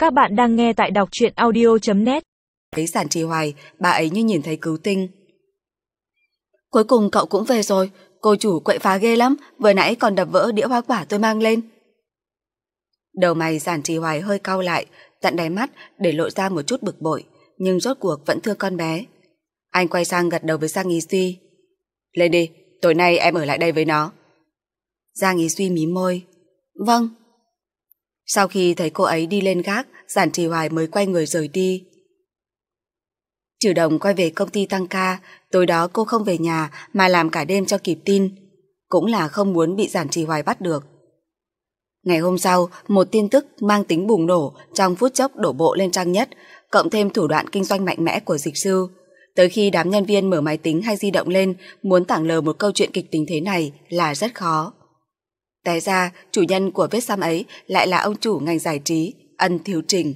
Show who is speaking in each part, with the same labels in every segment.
Speaker 1: Các bạn đang nghe tại đọc truyện audio.net.
Speaker 2: Thấy Giản Trì Hoài, bà ấy như nhìn thấy cứu tinh. Cuối cùng cậu cũng về rồi, cô chủ quậy phá ghê lắm, vừa nãy còn đập vỡ đĩa hoa quả tôi mang lên. Đầu mày Giản Trì Hoài hơi cau lại, tận đáy mắt để lộ ra một chút bực bội, nhưng rốt cuộc vẫn thương con bé. Anh quay sang gật đầu với Giang Ý Duy. Lên đi, tối nay em ở lại đây với nó. Giang Ý Duy mím môi. Vâng. Sau khi thấy cô ấy đi lên gác, Giản Trì Hoài mới quay người rời đi. Trừ Đồng quay về công ty tăng ca, tối đó cô không về nhà mà làm cả đêm cho kịp tin. Cũng là không muốn bị Giản Trì Hoài bắt được. Ngày hôm sau, một tin tức mang tính bùng nổ trong phút chốc đổ bộ lên trang nhất, cộng thêm thủ đoạn kinh doanh mạnh mẽ của dịch sư. Tới khi đám nhân viên mở máy tính hay di động lên muốn tảng lờ một câu chuyện kịch tính thế này là rất khó. Té ra, chủ nhân của vết xăm ấy lại là ông chủ ngành giải trí, Ân Thiếu Trình.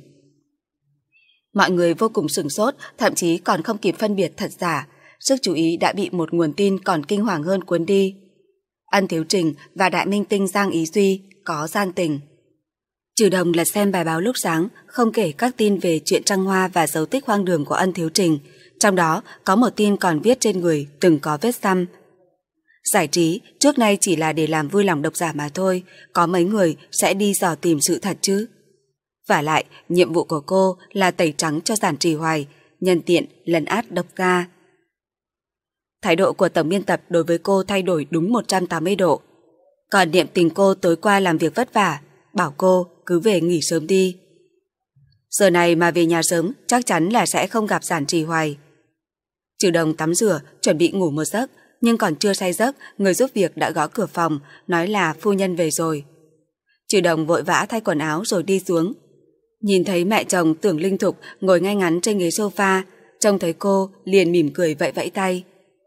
Speaker 2: Mọi người vô cùng sửng sốt, thậm chí còn không kịp phân biệt thật giả. Sức chú ý đã bị một nguồn tin còn kinh hoàng hơn cuốn đi. Ân Thiếu Trình và đại minh tinh Giang Ý Duy có gian tình. Trừ Đồng lật xem bài báo lúc sáng, không kể các tin về chuyện trăng hoa và dấu tích hoang đường của Ân Thiếu Trình. Trong đó có một tin còn viết trên người từng có vết xăm. Giải trí trước nay chỉ là để làm vui lòng độc giả mà thôi, có mấy người sẽ đi dò tìm sự thật chứ. Vả lại, nhiệm vụ của cô là tẩy trắng cho Giản Trì Hoài, nhân tiện lấn át độc gia. Thái độ của tổng biên tập đối với cô thay đổi đúng 180 độ. Còn niệm tình cô tối qua làm việc vất vả, bảo cô cứ về nghỉ sớm đi. Giờ này mà về nhà sớm chắc chắn là sẽ không gặp Giản Trì Hoài. Trừ Đồng tắm rửa, chuẩn bị ngủ một giấc, nhưng còn chưa say giấc, người giúp việc đã gõ cửa phòng, nói là phu nhân về rồi. Trừ Đồng vội vã thay quần áo rồi đi xuống. Nhìn thấy mẹ chồng Tưởng Linh Thục ngồi ngay ngắn trên ghế sofa, trông thấy cô liền mỉm cười vẫy vẫy tay.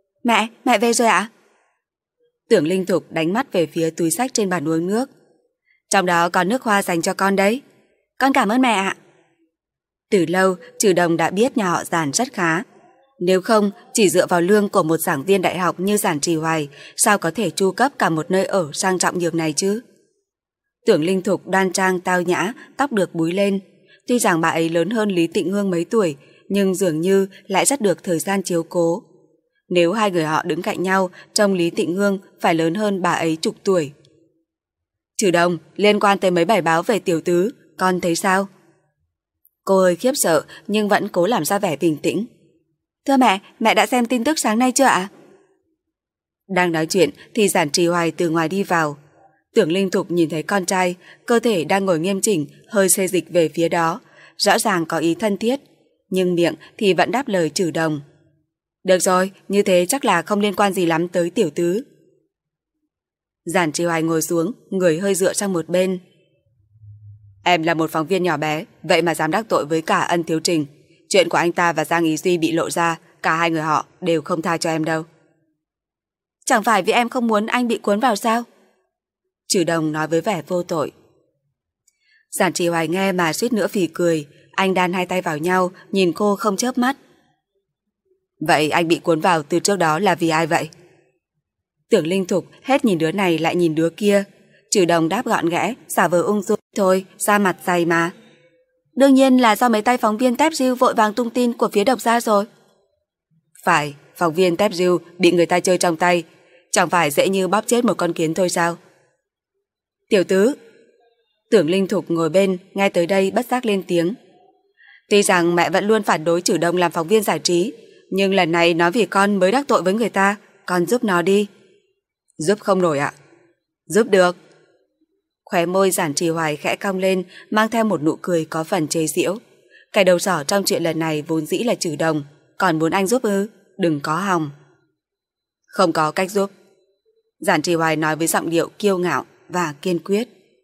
Speaker 2: Mẹ về rồi ạ? Tưởng Linh Thục đánh mắt về phía túi xách trên bàn uống nước. Trong đó có nước hoa dành cho con đấy. Con cảm ơn mẹ ạ. Từ lâu, Trừ Đồng đã biết nhà họ Giản rất khá. Nếu không, chỉ dựa vào lương của một giảng viên đại học như Giản Trì Hoài, sao có thể chu cấp cả một nơi ở sang trọng nhường này chứ? Tưởng Linh Thục đoan trang tao nhã, tóc được búi lên. Tuy rằng bà ấy lớn hơn Lý Tịnh Hương mấy tuổi, nhưng dường như lại rất được thời gian chiếu cố. Nếu hai người họ đứng cạnh nhau, trông Lý Tịnh Hương phải lớn hơn bà ấy chục tuổi. Trừ Đồng, liên quan tới mấy bài báo về tiểu tứ, con thấy sao? Cô hơi khiếp sợ nhưng vẫn cố làm ra vẻ bình tĩnh. Thưa mẹ đã xem tin tức sáng nay chưa ạ? Đang nói chuyện thì Giản Trì Hoài từ ngoài đi vào. Tưởng Linh Thục nhìn thấy con trai, cơ thể đang ngồi nghiêm chỉnh, hơi xê dịch về phía đó, rõ ràng có ý thân thiết, nhưng miệng thì vẫn đáp lời Trừ Đồng. Được rồi, như thế chắc là không liên quan gì lắm tới tiểu tứ. Giản Trì Hoài ngồi xuống, người hơi dựa sang một bên. Em là một phóng viên nhỏ bé, vậy mà dám đắc tội với cả Ân Thiếu Trình. Chuyện của anh ta và Giang Ý Duy bị lộ ra, cả hai người họ đều không tha cho em đâu. Chẳng phải vì em không muốn anh bị cuốn vào sao? Trừ Đồng nói với vẻ vô tội. Giản Trì Hoài nghe mà suýt nữa phì cười, anh đan hai tay vào nhau, nhìn cô không chớp mắt. Vậy anh bị cuốn vào từ trước đó là vì ai vậy? Tưởng Linh Thục hết nhìn đứa này lại nhìn đứa kia. Trừ Đồng đáp gọn ghẽ, giả vờ ung dung. Thôi, da mặt dày mà. Đương nhiên là do mấy tay phóng viên tép diêu vội vàng tung tin của phía độc gia rồi. Phải, phóng viên tép diêu bị người ta chơi trong tay, chẳng phải dễ như bóp chết một con kiến thôi sao? Tiểu tứ. Tưởng Linh Thục ngồi bên, nghe tới đây bất giác lên tiếng. Tuy rằng mẹ vẫn luôn phản đối Trừ Đồng làm phóng viên giải trí, nhưng lần này nó vì con mới đắc tội với người ta, con giúp nó đi. Giúp không nổi ạ. Giúp được. Khóe môi Giản Trì Hoài khẽ cong lên, mang theo một nụ cười có phần chế giễu. Cái đầu sỏ trong chuyện lần này vốn dĩ là Trừ Đồng, còn muốn anh giúp ư? Đừng có hòng. Không có cách giúp. Giản Trì Hoài nói với giọng điệu kiêu ngạo và kiên quyết.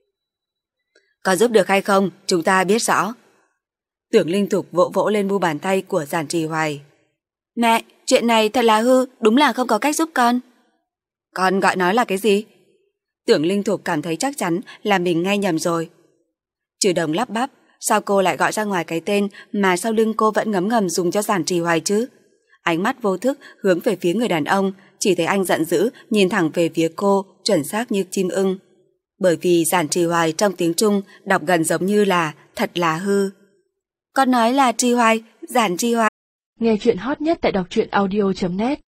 Speaker 2: Có giúp được hay không, chúng ta biết rõ. Tưởng Linh Thục vỗ vỗ lên mu bàn tay của Giản Trì Hoài. Mẹ, chuyện này thật là hư, đúng là không có cách giúp con. Con gọi nó là cái gì? Tưởng Linh Thục cảm thấy chắc chắn là mình nghe nhầm rồi. Trừ Đồng lắp bắp, sao cô lại gọi ra ngoài cái tên mà sau lưng cô vẫn ngấm ngầm dùng cho Giản Trì Hoài chứ? Ánh mắt vô thức hướng về phía người đàn ông, chỉ thấy anh giận dữ nhìn thẳng về phía cô, chuẩn xác như chim ưng. Bởi vì giản trì hoài trong tiếng Trung đọc gần giống như là thật là hư. Con nói là trì hoài, giản trì hoài.
Speaker 1: Nghe chuyện hot nhất tại đọc truyện audio.net